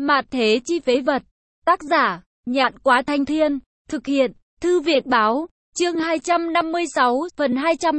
Mạt thế chi phế vật. Tác giả, Nhạn Quá Thanh Thiên. Thực hiện, Thư Việt Báo. Chương 256, phần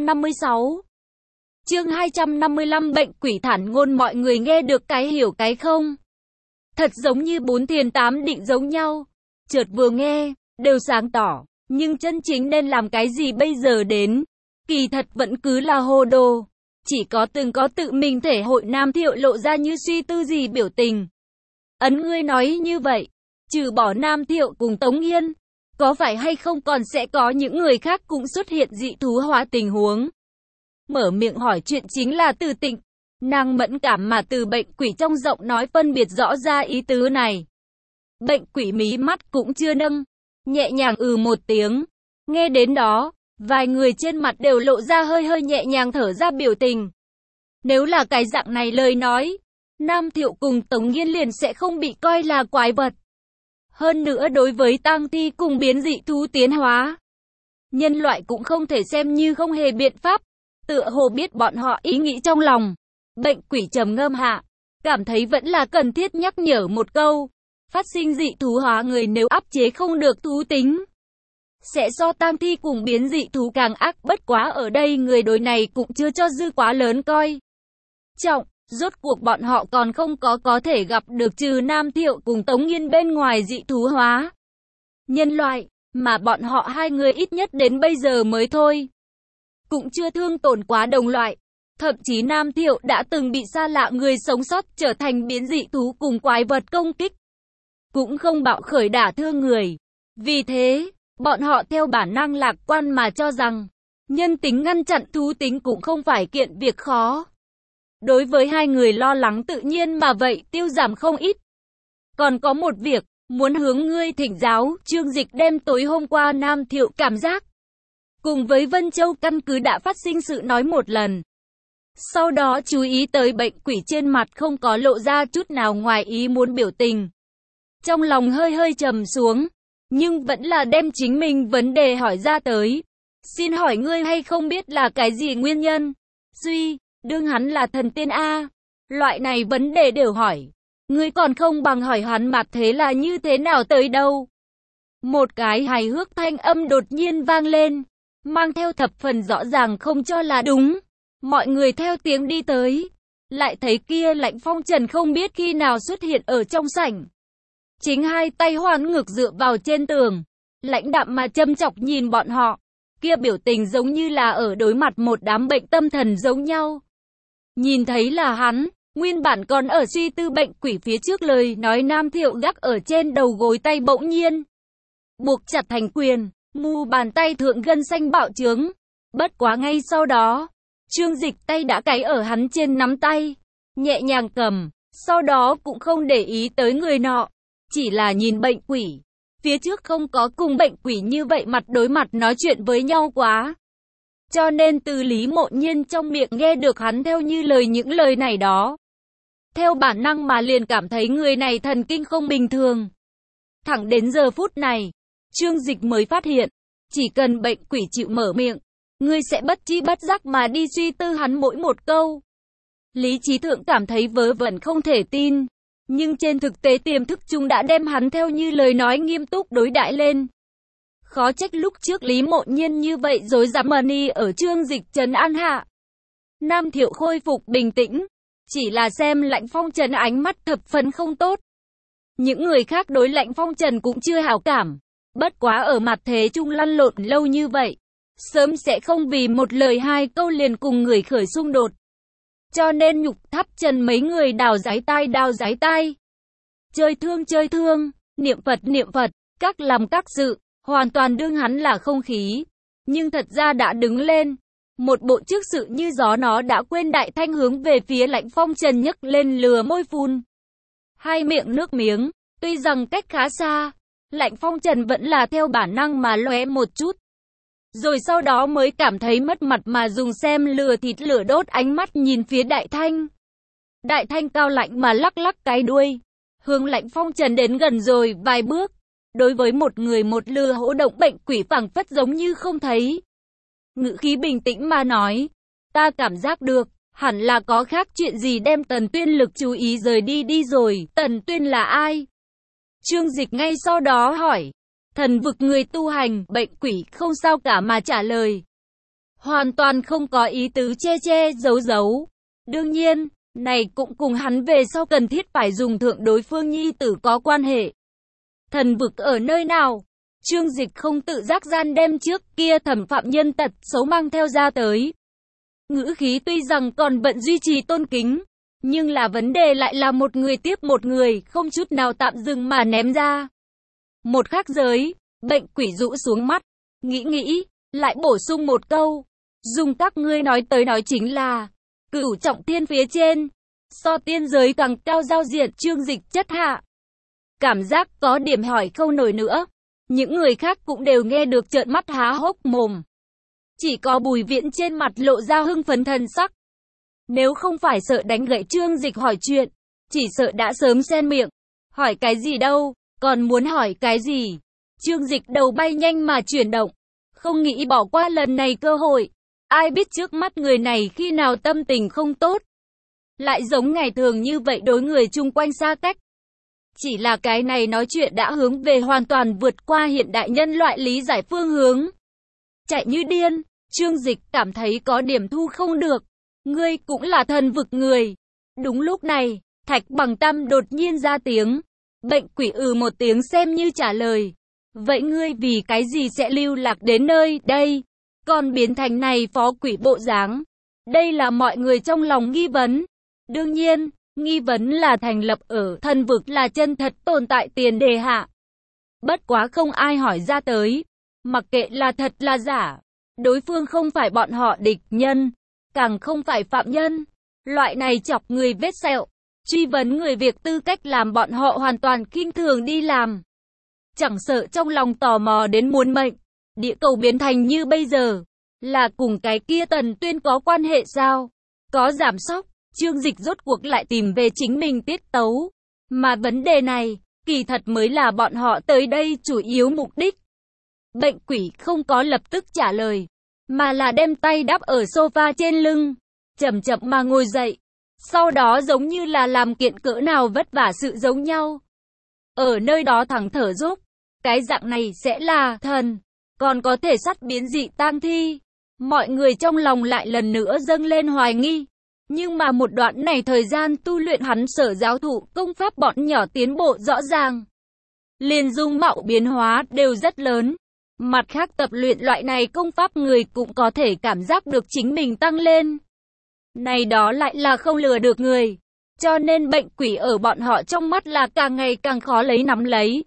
256. Chương 255 bệnh quỷ thản ngôn mọi người nghe được cái hiểu cái không. Thật giống như bốn thiền tám định giống nhau. Chợt vừa nghe, đều sáng tỏ. Nhưng chân chính nên làm cái gì bây giờ đến? Kỳ thật vẫn cứ là hồ đồ. Chỉ có tự mình thể hội Nam Thiệu lộ ra như suy tư gì biểu tình. Ấn ngươi nói như vậy, trừ bỏ Nam Thiệu cùng Tống Yên, có phải hay không còn sẽ có những người khác cũng xuất hiện dị thú hóa tình huống? Mở miệng hỏi chuyện chính là Từ Tịnh. Nàng mẫn cảm mà từ bệnh quỷ trong giọng nói phân biệt rõ ra ý tứ này. Bệnh quỷ mí mắt cũng chưa nâng, nhẹ nhàng một tiếng. Nghe đến đó, vài người trên mặt đều lộ ra hơi nhẹ nhàng thở ra biểu tình. Nếu là cái dạng này lời nói, Nam Thiệu cùng Tống Yên liền sẽ không bị coi là quái vật. Hơn nữa đối với tang thi cùng biến dị thú tiến hóa, nhân loại cũng không thể xem như không hề biện pháp. Tựa hồ biết bọn họ ý nghĩ trong lòng. Bệnh quỷ trầm ngâm hạ, cảm thấy vẫn là cần thiết nhắc nhở một câu. Phát sinh dị thú hóa người nếu áp chế không được thú tính, sẽ so tang thi cùng biến dị thú càng ác, bất quá ở đây người đối này cũng chưa cho dư quá lớn coi trọng. Rốt cuộc bọn họ còn không có thể gặp được trừ Nam Thiệu cùng Tống Yên bên ngoài dị thú hóa nhân loại, mà bọn họ hai người ít nhất đến bây giờ mới thôi cũng chưa thương tổn quá đồng loại. Thậm chí Nam Thiệu đã từng bị xa lạ người sống sót trở thành biến dị thú cùng quái vật công kích, cũng không bạo khởi đả thương người. Vì thế, bọn họ theo bản năng lạc quan mà cho rằng nhân tính ngăn chặn thú tính cũng không phải kiện việc khó. Đối với hai người lo lắng tự nhiên mà vậy tiêu giảm không ít. Còn có một việc, muốn hướng ngươi thỉnh giáo. Trương Dịch đem tối hôm qua Nam Thiệu cảm giác cùng với Vân Châu căn cứ đã phát sinh sự nói một lần. Sau đó chú ý tới bệnh quỷ trên mặt không có lộ ra chút nào ngoài ý muốn biểu tình. Trong lòng hơi trầm xuống, nhưng vẫn là đem chính mình vấn đề hỏi ra tới. Xin hỏi ngươi hay không biết là cái gì nguyên nhân? Đương hắn là thần tiên A. Loại này vấn đề đều hỏi. Ngươi còn không bằng hỏi hắn mặt thế là như thế nào tới đâu. Một cái hài hước thanh âm đột nhiên vang lên, mang theo thập phần rõ ràng không cho là đúng. Mọi người theo tiếng đi tới, lại thấy kia Lãnh Phong Trần không biết khi nào xuất hiện ở trong sảnh. Chính hai tay hoán ngực dựa vào trên tường, lãnh đạm mà châm chọc nhìn bọn họ. Kia biểu tình giống như là ở đối mặt một đám bệnh tâm thần giống nhau. Nhìn thấy là hắn, nguyên bản còn ở suy tư bệnh quỷ phía trước lời nói Nam Thiệu gác ở trên đầu gối tay bỗng nhiên buộc chặt thành quyền, mu bàn tay thượng gân xanh bạo trướng. Bất quá ngay sau đó, Trương Dịch tay đã cấy ở hắn trên nắm tay, nhẹ nhàng cầm, sau đó cũng không để ý tới người nọ, chỉ là nhìn bệnh quỷ. Phía trước không có cùng bệnh quỷ như vậy mặt đối mặt nói chuyện với nhau quá. Cho nên từ Lý Mộ Nhiên trong miệng nghe được hắn theo như lời những lời này đó. Theo bản năng mà liền cảm thấy người này thần kinh không bình thường. Thẳng đến giờ phút này, Trương Dịch mới phát hiện, chỉ cần bệnh quỷ chịu mở miệng, ngươi sẽ bất chi bất giác mà đi suy tư hắn mỗi một câu. Lý trí thượng cảm thấy vớ vẩn không thể tin, nhưng trên thực tế tiềm thức chung đã đem hắn theo như lời nói nghiêm túc đối đãi lên. Khó trách lúc trước Lý Mộ Nhiên như vậy dối dám mani ở Trương Dịch trấn an hạ. Nam Thiệu khôi phục bình tĩnh, chỉ là xem Lãnh Phong Trần ánh mắt thập phần không tốt. Những người khác đối Lãnh Phong Trần cũng chưa hảo cảm, bất quá ở mặt thế chung lăn lộn lâu như vậy, sớm sẽ không vì một lời hai câu liền cùng người khởi xung đột. Cho nên nhục tháp trần mấy người đào giái tai. Chơi thương, niệm Phật, các làm các sự, hoàn toàn đương hắn là không khí. Nhưng thật ra đã đứng lên, một bộ trước sự như gió nó đã quên đại thanh hướng về phía Lãnh Phong Trần nhấc lên lừa môi phun. Hai miệng nước miếng, tuy rằng cách khá xa, Lãnh Phong Trần vẫn là theo bản năng mà lóe một chút. Rồi sau đó mới cảm thấy mất mặt mà dùng xem lừa thịt lửa đốt ánh mắt nhìn phía Đại Thanh. Đại Thanh cao lạnh mà lắc cái đuôi, hướng Lãnh Phong Trần đến gần rồi vài bước. Đối với một người một lừa hỗ động bệnh quỷ phảng phất giống như không thấy. Ngữ khí bình tĩnh mà nói, ta cảm giác được, Hẳn là có khác chuyện gì đem Tần Tuyên lực chú ý rời đi rồi. Tần Tuyên là ai? Trương Dịch ngay sau đó hỏi. Thần vực người tu hành, bệnh quỷ không sao cả mà trả lời. Hoàn toàn không có ý tứ che giấu. Đương nhiên, này cũng cùng hắn về sau cần thiết phải dùng thượng đối phương nhi tử có quan hệ. Thần vực ở nơi nào? Trương Dịch không tự giác gian đem trước kia thẩm phạm nhân tật xấu mang theo ra tới. Ngữ khí tuy rằng còn bận duy trì tôn kính, nhưng là vấn đề lại là một người tiếp một người, không chút nào tạm dừng mà ném ra. Một khắc giới, bệnh quỷ rũ xuống mắt, nghĩ, lại bổ sung một câu. Dùng các ngươi nói tới nói chính là, cửu trọng thiên phía trên, so tiên giới càng cao giao diện. Trương Dịch chất hạ. Cảm giác có điểm hỏi không nổi nữa. Những người khác cũng đều nghe được trợn mắt há hốc mồm. Chỉ có Bùi Viễn trên mặt lộ ra hưng phấn thần sắc. Nếu không phải sợ đánh gãy Trương Dịch hỏi chuyện, chỉ sợ đã sớm xen miệng. Hỏi cái gì đâu, còn muốn hỏi cái gì? Trương Dịch đầu bay nhanh mà chuyển động, không nghĩ bỏ qua lần này cơ hội. Ai biết trước mắt người này khi nào tâm tình không tốt, lại giống ngày thường như vậy đối người chung quanh xa cách. Chỉ là cái này nói chuyện đã hướng về hoàn toàn vượt qua hiện đại nhân loại lý giải phương hướng. Chạy như điên, Trương Dịch cảm thấy có điểm thu không được. Ngươi cũng là thần vực người. Đúng lúc này, Thạch Bằng Tam đột nhiên ra tiếng. Bệnh quỷ một tiếng xem như trả lời. Vậy ngươi vì cái gì sẽ lưu lạc đến nơi đây, còn biến thành này phó quỷ bộ dáng? Đây là mọi người trong lòng nghi vấn. Đương nhiên, nghi vấn là thành lập ở thần vực là chân thật tồn tại tiền đề hạ. Bất quá không ai hỏi ra tới. Mặc kệ là thật là giả, đối phương không phải bọn họ địch nhân, càng không phải phạm nhân. Loại này chọc người vết sẹo, truy vấn người việc tư cách làm bọn họ hoàn toàn khinh thường đi làm. Chẳng sợ trong lòng tò mò đến muốn mệnh, địa cầu biến thành như bây giờ, là cùng cái kia Tần Tuyên có quan hệ sao? Có giảm sóc, Trương Dịch rốt cuộc lại tìm về chính mình tiết tấu. Mà vấn đề này, kỳ thật mới là bọn họ tới đây chủ yếu mục đích. Bệnh quỷ không có lập tức trả lời, mà là đem tay đắp ở sofa trên lưng, chậm chậm mà ngồi dậy. Sau đó giống như là làm kiện cỡ nào vất vả sự giống nhau. Ở nơi đó thẳng thở dốc, cái dạng này sẽ là thần, còn có thể sắt biến dị tang thi. Mọi người trong lòng lại lần nữa dâng lên hoài nghi. Nhưng mà một đoạn này thời gian tu luyện hắn sở giáo thụ công pháp bọn nhỏ tiến bộ rõ ràng. Liền dung mạo biến hóa đều rất lớn. Mặt khác tập luyện loại này công pháp người cũng có thể cảm giác được chính mình tăng lên. Này đó lại là không lừa được người. Cho nên bệnh quỷ ở bọn họ trong mắt là càng ngày càng khó lấy nắm lấy.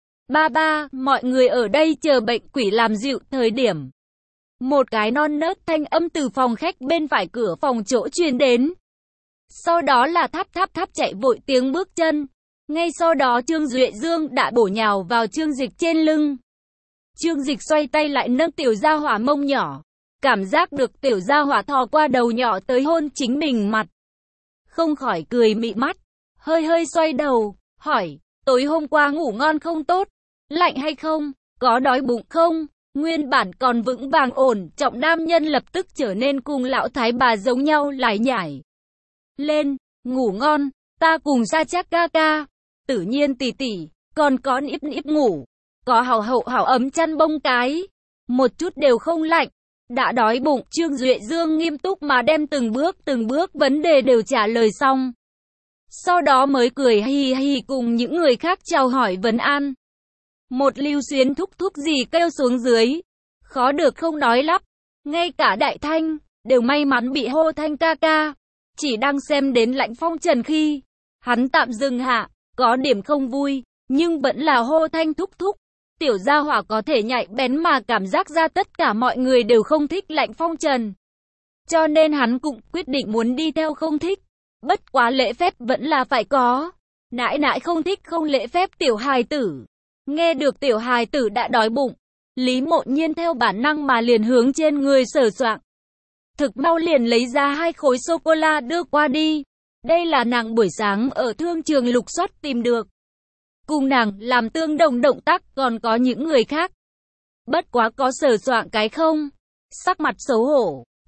Ba, mọi người ở đây chờ bệnh quỷ làm dịu thời điểm. Một cái non nớt thanh âm từ phòng khách bên phải cửa phòng chỗ truyền đến. Sau đó là tháp chạy vội tiếng bước chân. Ngay sau đó Trương Duệ Dương đã bổ nhào vào Trương Dịch trên lưng. Trương Dịch xoay tay lại nâng tiểu gia hỏa mông nhỏ. Cảm giác được tiểu gia hỏa thò qua đầu nhỏ tới hôn chính mình mặt. Không khỏi cười mị mắt. Hơi xoay đầu, hỏi, tối hôm qua ngủ ngon không tốt? Lạnh hay không? Có đói bụng không? Nguyên bản còn vững vàng ổn trọng nam nhân lập tức trở nên cùng lão thái bà giống nhau lải nhải. Lên, ngủ ngon, ta cùng Sa Trác ca ca, Tử Nhiên tỷ tỷ, còn có Níp ngủ, có hảo ấm chăn bông cái, một chút đều không lạnh. Đã đói bụng, Trương Duệ Dương nghiêm túc mà đem từng bước vấn đề đều trả lời xong. Sau đó mới cười hi hi cùng những người khác chào hỏi vấn an. Một Lưu Xuyến thúc gì kêu xuống dưới. Khó được không nói lắp. Ngay cả Đại Thanh, đều may mắn bị hô Thanh ca ca. Chỉ đang xem đến Lãnh Phong Trần khi, hắn tạm dừng hạ, có điểm không vui, nhưng vẫn là hô Thanh thúc. Tiểu gia hỏa có thể nhạy bén mà cảm giác ra tất cả mọi người đều không thích Lãnh Phong Trần. Cho nên hắn cũng quyết định muốn đi theo không thích. Bất quá lễ phép vẫn là phải có. Nãi không thích không lễ phép tiểu hài tử. Nghe được tiểu hài tử đã đói bụng, Lý Mộ Nhiên theo bản năng mà liền hướng trên người sờ soạng. Thực mau liền lấy ra 2 khối sô-cô-la đưa qua đi. Đây là nàng buổi sáng ở thương trường lục soát tìm được. Cùng nàng làm tương đồng động tác còn có những người khác. Bất quá có sờ soạng cái không? Sắc mặt xấu hổ,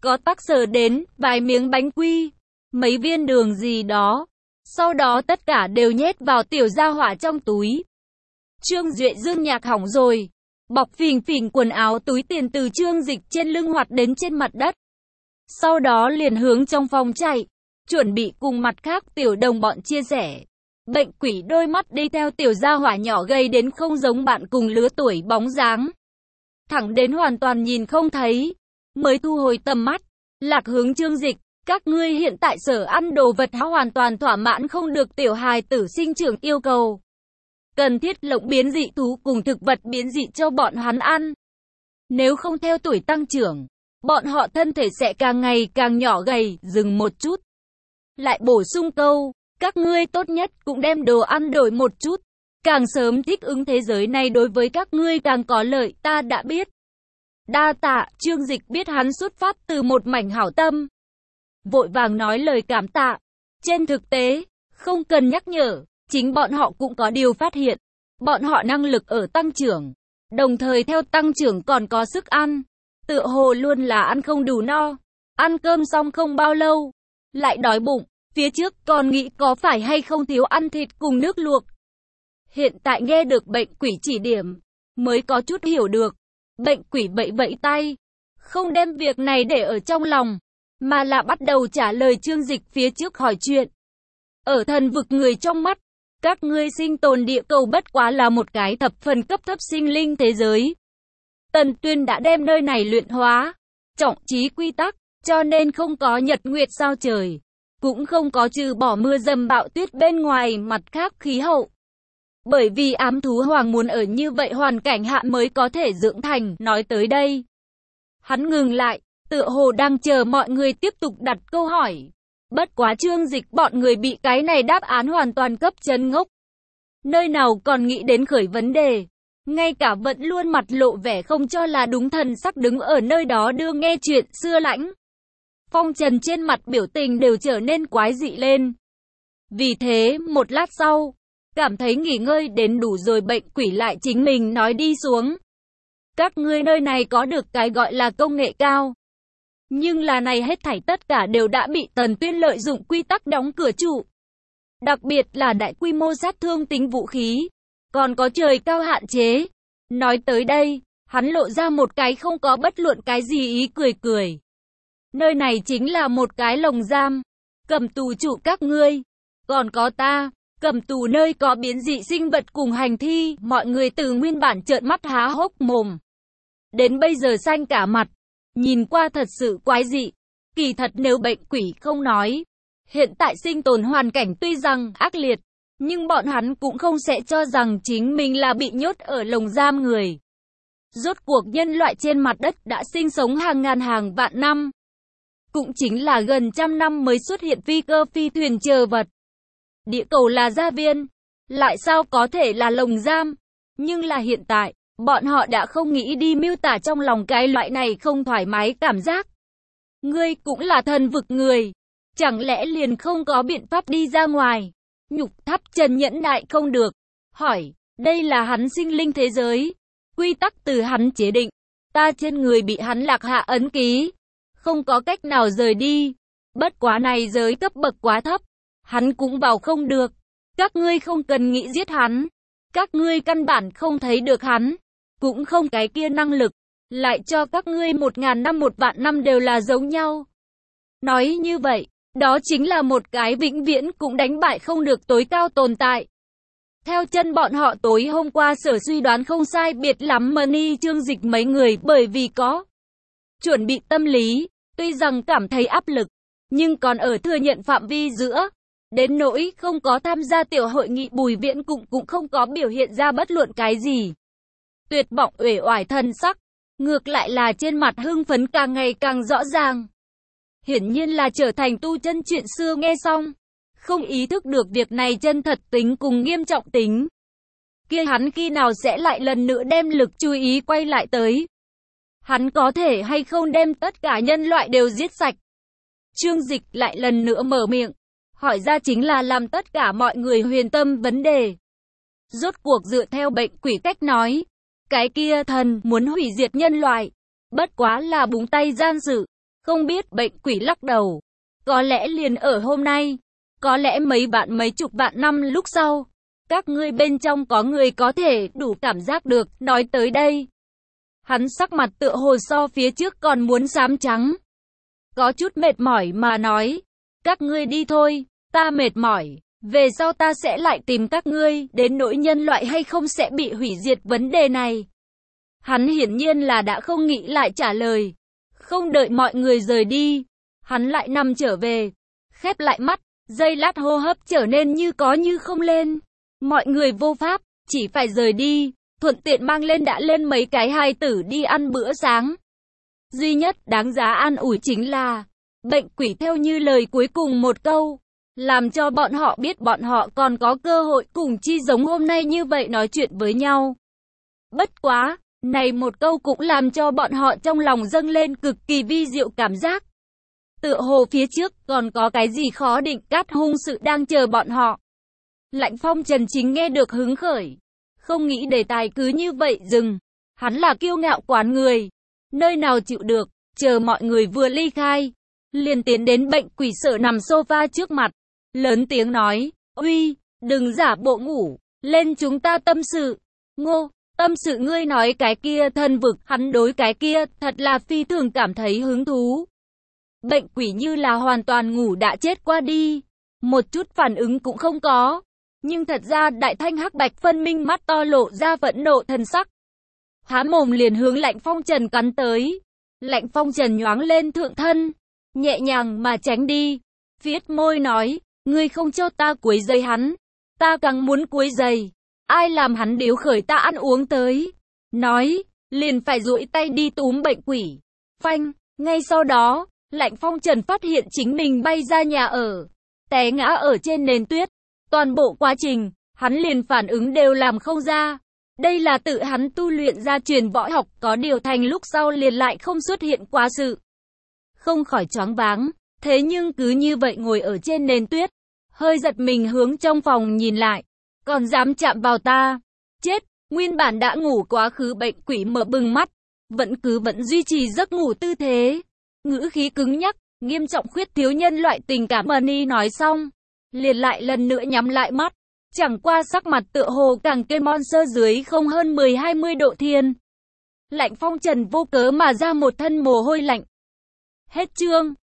có tác sở đến, vài miếng bánh quy, mấy viên đường gì đó. Sau đó tất cả đều nhét vào tiểu gia hỏa trong túi. Trương Duệ dương nhạc hỏng rồi. Bọc phình phình quần áo túi tiền từ Trương Dịch trên lưng hoạt đến trên mặt đất. Sau đó liền hướng trong phòng chạy, chuẩn bị cùng mặt khác tiểu đồng bọn chia sẻ. Bệnh quỷ đôi mắt đi theo tiểu gia hỏa nhỏ gầy đến không giống bạn cùng lứa tuổi bóng dáng. Thẳng đến hoàn toàn nhìn không thấy, mới thu hồi tầm mắt, lạc hướng Trương Dịch. Các ngươi hiện tại sở ăn đồ vật hoàn toàn thỏa mãn không được tiểu hài tử sinh trưởng yêu cầu. Cần thiết lộng biến dị thú cùng thực vật biến dị cho bọn hắn ăn. Nếu không theo tuổi tăng trưởng, bọn họ thân thể sẽ càng ngày càng nhỏ gầy. Dừng một chút, lại bổ sung câu, các ngươi tốt nhất cũng đem đồ ăn đổi một chút. Càng sớm thích ứng thế giới này đối với các ngươi càng có lợi, ta đã biết. Đa tạ. Trương Dịch biết hắn xuất phát từ một mảnh hảo tâm, vội vàng nói lời cảm tạ. Trên thực tế, không cần nhắc nhở, chính bọn họ cũng có điều phát hiện. Bọn họ năng lực ở tăng trưởng, đồng thời theo tăng trưởng còn có sức ăn. Tựa hồ luôn là ăn không đủ no. Ăn cơm xong không bao lâu, lại đói bụng. Phía trước còn nghĩ có phải hay không thiếu ăn thịt cùng nước luộc. Hiện tại nghe được bệnh quỷ chỉ điểm, mới có chút hiểu được. Bệnh quỷ vẫy vẫy tay, không đem việc này để ở trong lòng, mà là bắt đầu trả lời Trương Dịch phía trước hỏi chuyện. Ở thần vực người trong mắt, các ngươi sinh tồn địa cầu bất quá là một cái thập phần cấp thấp sinh linh thế giới. Tần Tuyên đã đem nơi này luyện hóa, trọng trí quy tắc, cho nên không có nhật nguyệt sao trời, cũng không có trừ bỏ mưa dầm bão tuyết bên ngoài mặt khác khí hậu. Bởi vì ám thú hoàng muốn ở như vậy hoàn cảnh hạ mới có thể dưỡng thành. Nói tới đây, hắn ngừng lại, tựa hồ đang chờ mọi người tiếp tục đặt câu hỏi. Bất quá Trương Dịch bọn người bị cái này đáp án hoàn toàn cấp chấn ngốc. Nơi nào còn nghĩ đến khởi vấn đề. Ngay cả vẫn luôn mặt lộ vẻ không cho là đúng thần sắc đứng ở nơi đó đưa nghe chuyện xưa lãnh. Phong Trần trên mặt biểu tình đều trở nên quái dị lên. Vì thế, một lát sau, cảm thấy nghỉ ngơi đến đủ rồi bệnh quỷ lại chính mình nói đi xuống. Các ngươi nơi này có được cái gọi là công nghệ cao. Nhưng là này hết thảy tất cả đều đã bị Tần Tuyên lợi dụng quy tắc đóng cửa trụ. Đặc biệt là đại quy mô sát thương tính vũ khí, còn có trời cao hạn chế. Nói tới đây, hắn lộ ra một cái không có bất luận cái gì ý cười cười. Nơi này chính là một cái lồng giam, cầm tù trụ các ngươi. Còn có ta, cầm tù nơi có biến dị sinh vật cùng hành thi. Mọi người từ nguyên bản trợn mắt há hốc mồm, đến bây giờ xanh cả mặt. Nhìn qua thật sự quái dị. Kỳ thật nếu bệnh quỷ không nói, hiện tại sinh tồn hoàn cảnh tuy rằng ác liệt, nhưng bọn hắn cũng không sẽ cho rằng chính mình là bị nhốt ở lồng giam người. Rốt cuộc nhân loại trên mặt đất đã sinh sống hàng ngàn hàng vạn năm. Cũng chính là gần trăm năm mới xuất hiện phi cơ phi thuyền chờ vật. Địa cầu là gia viên, lại sao có thể là lồng giam? Nhưng là hiện tại, bọn họ đã không nghĩ đi miêu tả trong lòng cái loại này không thoải mái cảm giác. Ngươi cũng là thần vực người, chẳng lẽ liền không có biện pháp đi ra ngoài? Nhục Tháp Trần nhẫn nại không được, hỏi, đây là hắn sinh linh thế giới, quy tắc từ hắn chế định, ta trên người bị hắn lạc hạ ấn ký, không có cách nào rời đi. Bất quá này giới cấp bậc quá thấp, hắn cũng vào không được. Các ngươi không cần nghĩ giết hắn, các ngươi căn bản không thấy được hắn, cũng không cái kia năng lực, lại cho các ngươi 1000 năm 1.000 năm đều là giống nhau. Nói như vậy, đó chính là một cái vĩnh viễn cũng đánh bại không được tối cao tồn tại. Theo chân bọn họ tối hôm qua sở suy đoán không sai biệt lắm Mani Trương Dịch mấy người bởi vì có chuẩn bị tâm lý, tuy rằng cảm thấy áp lực, nhưng còn ở thừa nhận phạm vi giữa. Đến nỗi không có tham gia tiểu hội nghị Bùi Viễn cũng không có biểu hiện ra bất luận cái gì. Tuyệt vọng uể oải thân sắc, ngược lại là trên mặt hưng phấn càng ngày càng rõ ràng. Hiển nhiên là trở thành tu chân chuyện xưa nghe xong, không ý thức được việc này chân thật tính cùng nghiêm trọng tính. Kia hắn khi nào sẽ lại lần nữa đem lực chú ý quay lại tới? Hắn có thể hay không đem tất cả nhân loại đều giết sạch? Trương Dịch lại lần nữa mở miệng, hỏi ra chính là làm tất cả mọi người huyền tâm vấn đề. Rốt cuộc dựa theo bệnh quỷ cách nói, cái kia thần muốn hủy diệt nhân loại, bất quá là búng tay gian dự, Không biết, bệnh quỷ lắc đầu. Có lẽ liền ở hôm nay. Có lẽ mấy chục vạn năm lúc sau. Các ngươi bên trong có người có thể đủ cảm giác được. Nói tới đây, hắn sắc mặt tựa hồ so phía trước còn muốn xám trắng. Có chút mệt mỏi mà nói. Các ngươi đi thôi, ta mệt mỏi. Về sau ta sẽ lại tìm các ngươi. Đến nỗi nhân loại hay không sẽ bị hủy diệt vấn đề này. Hắn hiển nhiên là đã không nghĩ lại trả lời. Không đợi mọi người rời đi, hắn lại nằm trở về, khép lại mắt, giây lát hô hấp trở nên như có như không lên. Mọi người vô pháp, chỉ phải rời đi, thuận tiện mang lên đã lên mấy cái hài tử đi ăn bữa sáng. Duy nhất đáng giá an ủi chính là, bệnh quỷ theo như lời cuối cùng một câu, làm cho bọn họ biết bọn họ còn có cơ hội cùng chi giống hôm nay như vậy nói chuyện với nhau. Bất quá, này một câu cũng làm cho bọn họ trong lòng dâng lên cực kỳ vi diệu cảm giác. Tựa hồ phía trước còn có cái gì khó định cát hung sự đang chờ bọn họ. Lạnh Phong Trần chính nghe được hứng khởi. Không nghĩ đề tài cứ như vậy dừng. Hắn là kiêu ngạo quán người. Nơi nào chịu được, chờ mọi người vừa ly khai. Liền tiến đến bệnh quỷ sợ nằm sofa trước mặt. Lớn tiếng nói, uy, đừng giả bộ ngủ, lên chúng ta tâm sự. Ngô, tâm sự ngươi nói cái kia thân vực, hắn đối cái kia, thật là phi thường cảm thấy hứng thú. Bệnh quỷ như là hoàn toàn ngủ đã chết qua đi. Một chút phản ứng cũng không có. Nhưng thật ra đại thanh hắc bạch phân minh mắt to lộ ra phẫn nộ thần sắc. Há mồm liền hướng Lạnh Phong Trần cắn tới. Lạnh Phong Trần nhoáng lên thượng thân, nhẹ nhàng mà tránh đi. Viết môi nói, ngươi không cho ta quấy rầy hắn. Ta càng muốn quấy rầy. Ai làm hắn điếu khởi ta ăn uống tới. Nói, liền phải duỗi tay đi túm bệnh quỷ. Phanh, ngay sau đó, Lạnh Phong Trần phát hiện chính mình bay ra nhà ở, té ngã ở trên nền tuyết. Toàn bộ quá trình, hắn liền phản ứng đều làm không ra. Đây là tự hắn tu luyện ra truyền võ học, có điều thành lúc sau liền lại không xuất hiện quá sự. Không khỏi choáng váng, thế nhưng cứ như vậy ngồi ở trên nền tuyết, hơi giật mình hướng trong phòng nhìn lại. Còn dám chạm vào ta? Chết, nguyên bản đã ngủ quá khứ bệnh quỷ mở bừng mắt, vẫn duy trì giấc ngủ tư thế. Ngữ khí cứng nhắc, nghiêm trọng khuyết thiếu nhân loại tình cảm. Money nói xong, liền lại lần nữa nhắm lại mắt. Chẳng qua sắc mặt tựa hồ càng cây monster dưới không hơn 10-20 độ thiên. Lạnh Phong Trần vô cớ mà ra một thân mồ hôi lạnh. Hết chương.